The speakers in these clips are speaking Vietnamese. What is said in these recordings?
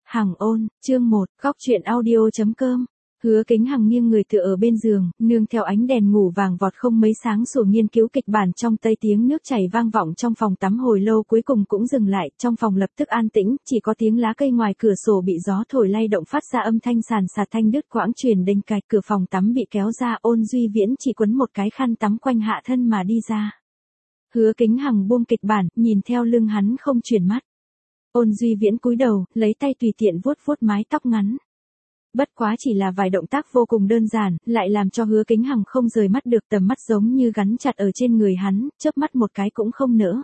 Hằng ôn, chương 1, góc truyện audio.com. Hứa Kính Hằng nghiêng người tựa ở bên giường, nương theo ánh đèn ngủ vàng vọt không mấy sáng sủa nghiên cứu kịch bản trong tay. Tiếng nước chảy vang vọng trong phòng tắm hồi lâu cuối cùng cũng dừng lại, trong phòng lập tức an tĩnh, chỉ có tiếng lá cây ngoài cửa sổ bị gió thổi lay động phát ra âm thanh sàn sạt thanh đứt quãng truyền đênh cạch. Cửa phòng tắm bị kéo ra, Ôn Duy Viễn chỉ quấn một cái khăn tắm quanh hạ thân mà đi ra. Hứa Kính Hằng buông kịch bản, nhìn theo lưng hắn không chuyển mắt. Ôn Duy Viễn cúi đầu, lấy tay tùy tiện vuốt vuốt mái tóc ngắn. Bất quá chỉ là vài động tác vô cùng đơn giản, lại làm cho Hứa Kính Hằng không rời mắt được, tầm mắt giống như gắn chặt ở trên người hắn, chớp mắt một cái cũng không nỡ.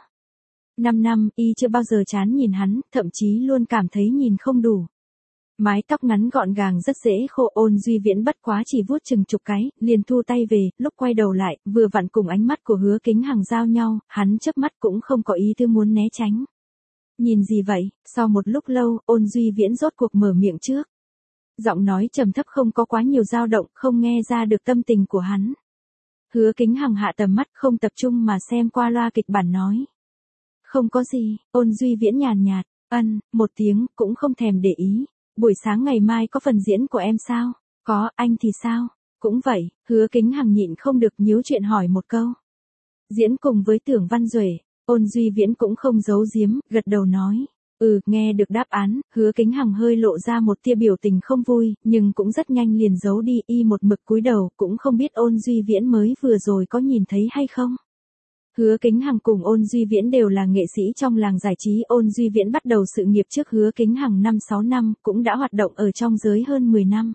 5 năm, y chưa bao giờ chán nhìn hắn, thậm chí luôn cảm thấy nhìn không đủ. Mái tóc ngắn gọn gàng rất dễ khô. Ôn Duy Viễn bất quá chỉ vuốt chừng chục cái, liền thu tay về, lúc quay đầu lại, vừa vặn cùng ánh mắt của Hứa Kính Hằng giao nhau, hắn chớp mắt cũng không có ý tư muốn né tránh. Nhìn gì vậy? Sau một lúc lâu, Ôn Duy Viễn rốt cuộc mở miệng trước. Giọng nói trầm thấp không có quá nhiều dao động, không nghe ra được tâm tình của hắn. Hứa Kính Hằng hạ tầm mắt, không tập trung mà xem qua loa kịch bản nói. Không có gì. Ôn Duy Viễn nhàn nhạt, một tiếng, cũng không thèm để ý. Buổi sáng ngày mai có phần diễn của em sao? Có, anh thì sao? Cũng vậy. Hứa Kính Hằng nhịn không được nhíu chuyện hỏi một câu. Diễn cùng với Tưởng Văn Duệ. Ôn Duy Viễn cũng không giấu giếm, gật đầu nói. Nghe được đáp án, Hứa Kính Hằng hơi lộ ra một tia biểu tình không vui, nhưng cũng rất nhanh liền giấu đi. Y một mực cúi đầu, cũng không biết Ôn Duy Viễn mới vừa rồi có nhìn thấy hay không. Hứa Kính Hằng cùng Ôn Duy Viễn đều là nghệ sĩ trong làng giải trí. Ôn Duy Viễn bắt đầu sự nghiệp trước Hứa Kính Hằng 5-6 năm, cũng đã hoạt động ở trong giới hơn 10 năm.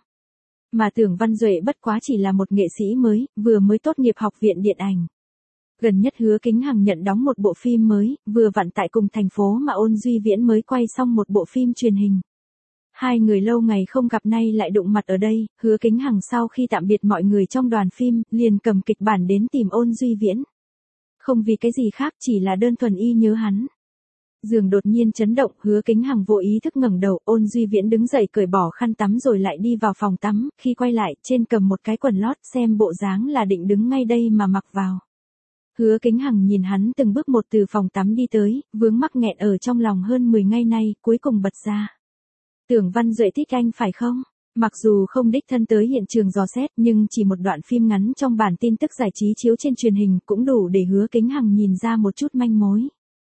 Mà Tưởng Văn Duệ bất quá chỉ là một nghệ sĩ mới, vừa mới tốt nghiệp học viện điện ảnh. Gần nhất Hứa Kính Hằng nhận đóng một bộ phim mới, vừa vặn tại cùng thành phố mà Ôn Duy Viễn mới quay xong một bộ phim truyền hình. Hai người lâu ngày không gặp nay lại đụng mặt ở đây. Hứa Kính Hằng sau khi tạm biệt mọi người trong đoàn phim, liền cầm kịch bản đến tìm Ôn Duy Viễn. Không vì cái gì khác, chỉ là đơn thuần y nhớ hắn. Giường đột nhiên chấn động, Hứa Kính Hằng vô ý thức ngẩng đầu. Ôn Duy Viễn đứng dậy cởi bỏ khăn tắm rồi lại đi vào phòng tắm, khi quay lại, trên cầm một cái quần lót, xem bộ dáng là định đứng ngay đây mà mặc vào. Hứa Kính Hằng nhìn hắn từng bước một từ phòng tắm đi tới, vướng mắc nghẹn ở trong lòng hơn 10 ngày nay, cuối cùng bật ra. Tưởng Văn Duệ thích anh phải không? Mặc dù không đích thân tới hiện trường dò xét, nhưng chỉ một đoạn phim ngắn trong bản tin tức giải trí chiếu trên truyền hình cũng đủ để Hứa Kính Hằng nhìn ra một chút manh mối.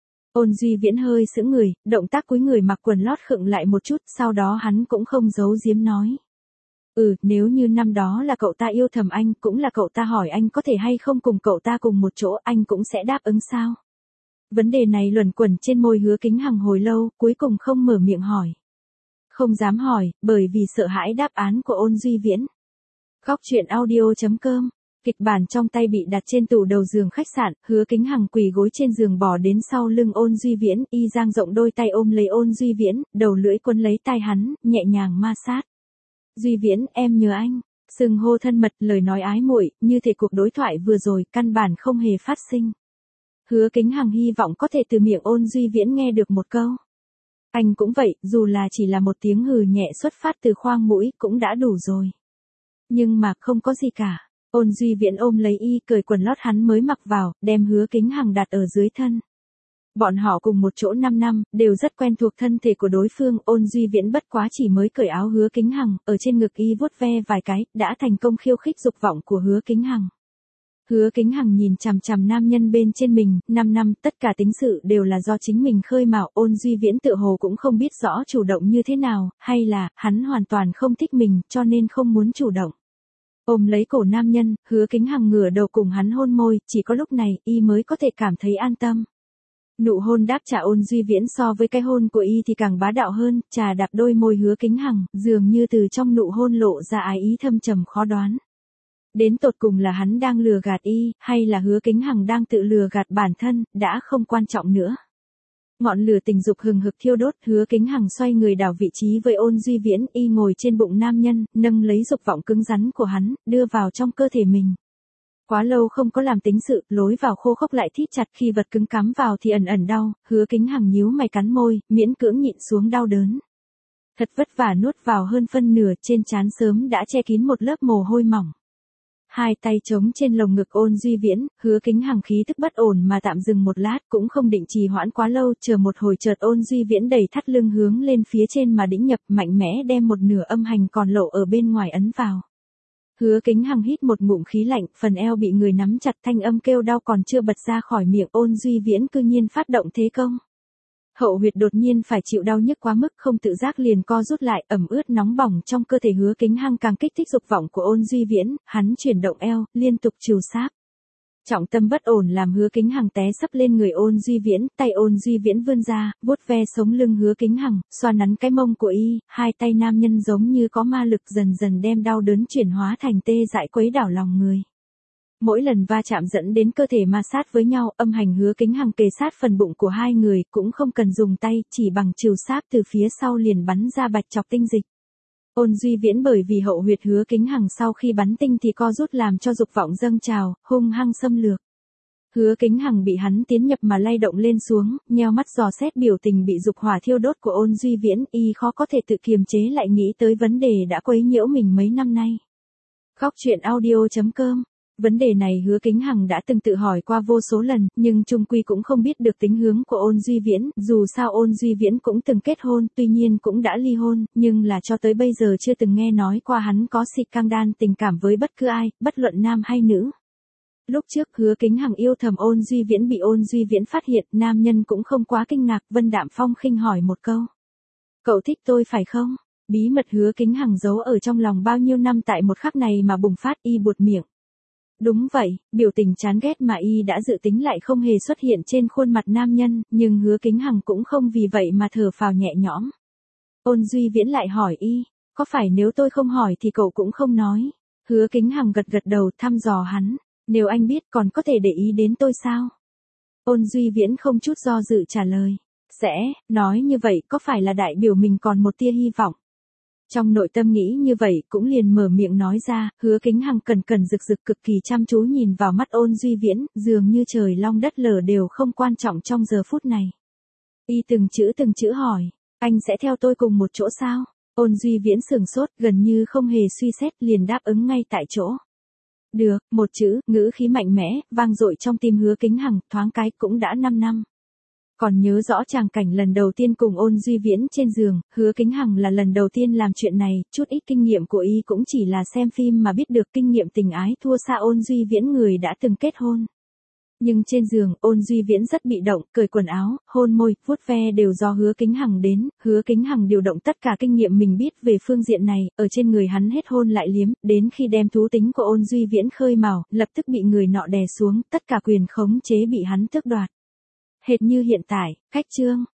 Ôn Duy Viễn hơi sững người, động tác cúi người mặc quần lót khựng lại một chút, sau đó hắn cũng không giấu giếm nói. Nếu như năm đó là cậu ta yêu thầm anh, cũng là cậu ta hỏi anh có thể hay không cùng cậu ta cùng một chỗ, anh cũng sẽ đáp ứng sao? Vấn đề này luẩn quẩn trên môi Hứa Kính Hằng hồi lâu, cuối cùng không mở miệng hỏi. Không dám hỏi, bởi vì sợ hãi đáp án của Ôn Duy Viễn. Góc truyện audio.com. Kịch bản trong tay bị đặt trên tủ đầu giường khách sạn. Hứa Kính Hằng quỳ gối trên giường bò đến sau lưng Ôn Duy Viễn, y dang rộng đôi tay ôm lấy Ôn Duy Viễn, đầu lưỡi quấn lấy tai hắn, nhẹ nhàng ma sát. Duy Viễn, em nhớ anh. Xưng hô thân mật, lời nói ái muội, như thể cuộc đối thoại vừa rồi căn bản không hề phát sinh. Hứa Kính Hằng hy vọng có thể từ miệng Ôn Duy Viễn nghe được một câu. Anh cũng vậy, dù là chỉ là một tiếng hừ nhẹ xuất phát từ khoang mũi, cũng đã đủ rồi. Nhưng mà không có gì cả. Ôn Duy Viễn ôm lấy y, cởi quần lót hắn mới mặc vào, đem Hứa Kính Hằng đặt ở dưới thân. Bọn họ cùng một chỗ 5 năm, đều rất quen thuộc thân thể của đối phương. Ôn Duy Viễn bất quá chỉ mới cởi áo Hứa Kính Hằng, ở trên ngực y vuốt ve vài cái, đã thành công khiêu khích dục vọng của Hứa Kính Hằng. Hứa Kính Hằng nhìn chằm chằm nam nhân bên trên mình, 5 năm, tất cả tính sự đều là do chính mình khơi mào. Ôn Duy Viễn tự hồ cũng không biết rõ chủ động như thế nào, hay là, hắn hoàn toàn không thích mình, cho nên không muốn chủ động. Ôm lấy cổ nam nhân, Hứa Kính Hằng ngửa đầu cùng hắn hôn môi, chỉ có lúc này, y mới có thể cảm thấy an tâm. Nụ hôn đáp trả Ôn Duy Viễn so với cái hôn của y thì càng bá đạo hơn, trà đạp đôi môi Hứa Kính Hằng, dường như từ trong nụ hôn lộ ra ái ý thâm trầm khó đoán. Đến tột cùng là hắn đang lừa gạt y, hay là Hứa Kính Hằng đang tự lừa gạt bản thân, đã không quan trọng nữa. Ngọn lửa tình dục hừng hực thiêu đốt, Hứa Kính Hằng xoay người đảo vị trí với Ôn Duy Viễn, y ngồi trên bụng nam nhân, nâng lấy dục vọng cứng rắn của hắn, đưa vào trong cơ thể mình. Quá lâu không có làm tính sự, lối vào khô khốc lại thít chặt, khi vật cứng cắm vào thì ẩn ẩn đau. Hứa Kính Hằng nhíu mày cắn môi, miễn cưỡng nhịn xuống đau đớn. Thật vất vả nuốt vào hơn phân nửa, trên trán sớm đã che kín một lớp mồ hôi mỏng. hai tay chống trên lồng ngực Ôn Duy Viễn, Hứa Kính Hằng khí tức bất ổn mà tạm dừng một lát, cũng không định trì hoãn quá lâu, chờ một hồi chợt Ôn Duy Viễn đẩy thắt lưng hướng lên phía trên mà đĩnh nhập, mạnh mẽ đem một nửa âm hành còn lộ ở bên ngoài ấn vào. Hứa Kính Hằng hít một ngụm khí lạnh, phần eo bị người nắm chặt, thanh âm kêu đau còn chưa bật ra khỏi miệng, Ôn Duy Viễn cư nhiên phát động thế công. Hậu huyệt đột nhiên phải chịu đau nhức quá mức, không tự giác liền co rút lại, ẩm ướt nóng bỏng trong cơ thể Hứa Kính Hằng càng kích thích dục vọng của Ôn Duy Viễn, hắn chuyển động eo, liên tục trìu sáp. Trọng tâm bất ổn làm Hứa Kính Hằng té sấp lên người Ôn Duy Viễn, tay Ôn Duy Viễn vươn ra, vuốt ve sống lưng Hứa Kính Hằng, xoa nắn cái mông của y, hai tay nam nhân giống như có ma lực dần dần đem đau đớn chuyển hóa thành tê dại quấy đảo lòng người. Mỗi lần va chạm dẫn đến cơ thể ma sát với nhau, âm hành Hứa Kính Hằng kề sát phần bụng của hai người, cũng không cần dùng tay, chỉ bằng trìu sáp từ phía sau liền bắn ra bạch chọc tinh dịch. Ôn Duy Viễn bởi vì hậu huyệt Hứa Kính Hằng sau khi bắn tinh thì co rút làm cho dục vọng dâng trào, hung hăng xâm lược. Hứa Kính Hằng bị hắn tiến nhập mà lay động lên xuống, nheo mắt dò xét biểu tình bị dục hỏa thiêu đốt của Ôn Duy Viễn, y khó có thể tự kiềm chế lại nghĩ tới vấn đề đã quấy nhiễu mình mấy năm nay. Góc truyện audio.com. Vấn đề này Hứa Kính Hằng đã từng tự hỏi qua vô số lần, nhưng chung quy cũng không biết được tính hướng của Ôn Duy Viễn, dù sao Ôn Duy Viễn cũng từng kết hôn, tuy nhiên cũng đã ly hôn, nhưng là cho tới bây giờ chưa từng nghe nói qua hắn có si căng đan tình cảm với bất cứ ai, bất luận nam hay nữ. Lúc trước Hứa Kính Hằng yêu thầm Ôn Duy Viễn bị Ôn Duy Viễn phát hiện, nam nhân cũng không quá kinh ngạc, Vân Đạm Phong khinh hỏi một câu. Cậu thích tôi phải không? Bí mật Hứa Kính Hằng giấu ở trong lòng bao nhiêu năm tại một khắc này mà bùng phát, y buột miệng. Đúng vậy, biểu tình chán ghét mà y đã dự tính lại không hề xuất hiện trên khuôn mặt nam nhân, nhưng Hứa Kính Hằng cũng không vì vậy mà thở phào nhẹ nhõm. Ôn Duy Viễn lại hỏi y, có phải nếu tôi không hỏi thì cậu cũng không nói? Hứa Kính Hằng gật gật đầu thăm dò hắn, nếu anh biết còn có thể để ý đến tôi sao? Ôn Duy Viễn không chút do dự trả lời, sẽ, nói như vậy có phải là đại biểu mình còn một tia hy vọng? Trong nội tâm nghĩ như vậy cũng liền mở miệng nói ra, Hứa Kính Hằng cần rực rực cực kỳ chăm chú nhìn vào mắt Ôn Duy Viễn, dường như trời long đất lở đều không quan trọng trong giờ phút này. Y từng chữ hỏi, anh sẽ theo tôi cùng một chỗ sao? Ôn Duy Viễn sửng sốt, gần như không hề suy xét liền đáp ứng ngay tại chỗ. Được, một chữ, ngữ khí mạnh mẽ, vang dội trong tim Hứa Kính Hằng, thoáng cái cũng đã 5 năm. Còn nhớ rõ tràng cảnh lần đầu tiên cùng Ôn Duy Viễn trên giường, Hứa Kính Hằng là lần đầu tiên làm chuyện này, chút ít kinh nghiệm của y cũng chỉ là xem phim mà biết được, kinh nghiệm tình ái thua xa Ôn Duy Viễn người đã từng kết hôn. Nhưng trên giường, Ôn Duy Viễn rất bị động, cởi quần áo, hôn môi, vuốt ve đều do Hứa Kính Hằng đến, Hứa Kính Hằng điều động tất cả kinh nghiệm mình biết về phương diện này, ở trên người hắn hết hôn lại liếm, đến khi đem thú tính của Ôn Duy Viễn khơi mào, lập tức bị người nọ đè xuống, tất cả quyền khống chế bị hắn tước đoạt. Hệt như hiện tại, cách chương.